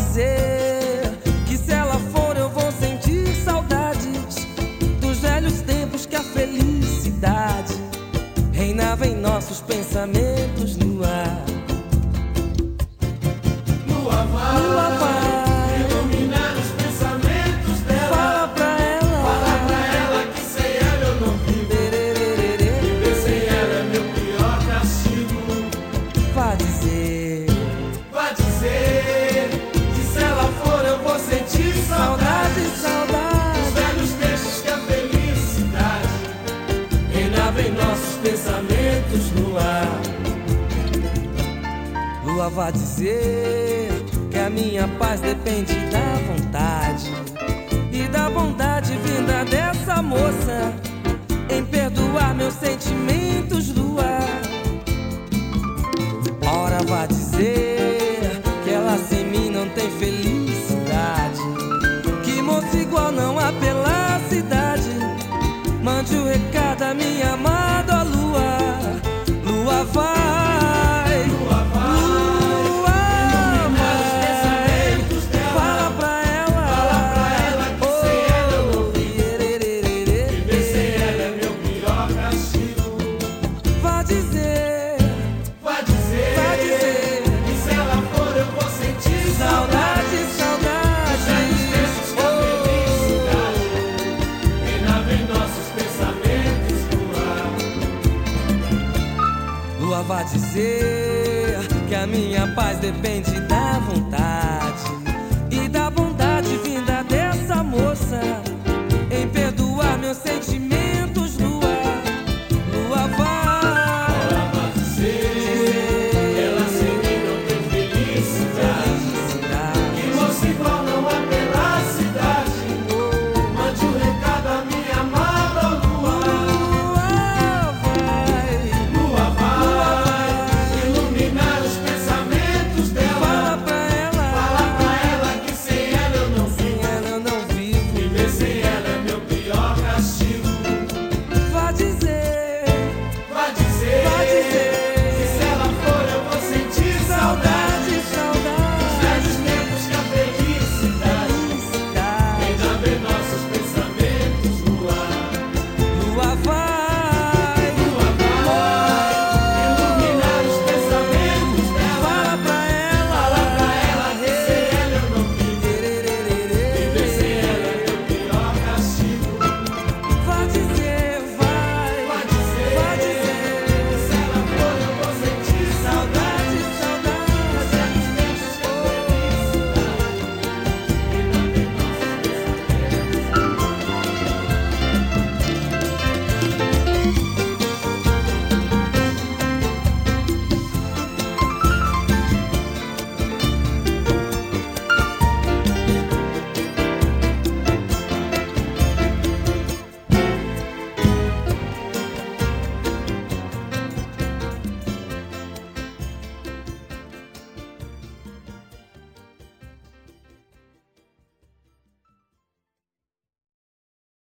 dizer que se ela for eu vou sentir saudades dos velhos tempos que a felicidade reinava em nossos pensamentos no ar. Lua vai iluminar os pensamentos dela. Fala pra ela que sem ela eu não vivo. Viver sem ela é meu pior castigo. Vá dizer que se ela for eu vou sentir saudade. saudade Os velhos tempos que a felicidade reinava em nossos pensamentos no ar. Lua, vá dizer que a minha paz depende da vontade e da bondade vinda dessa moça em perdoar meus sentimentos, Lua. Ora, vá dizer que ela sem mim não tem felicidade, que moço igual não há pela cidade. Mande o recado a minha amada Lua. Lua vai, Lua vai, fala pra ela que sem ela eu não viver Viver sem ela é meu pior castigo. Vá dizer Que se ela for eu vou sentir saudade, saudade. Os que a felicidade reinava em nossos pensamentos no ar. Lua, vá dizer que a minha paz depende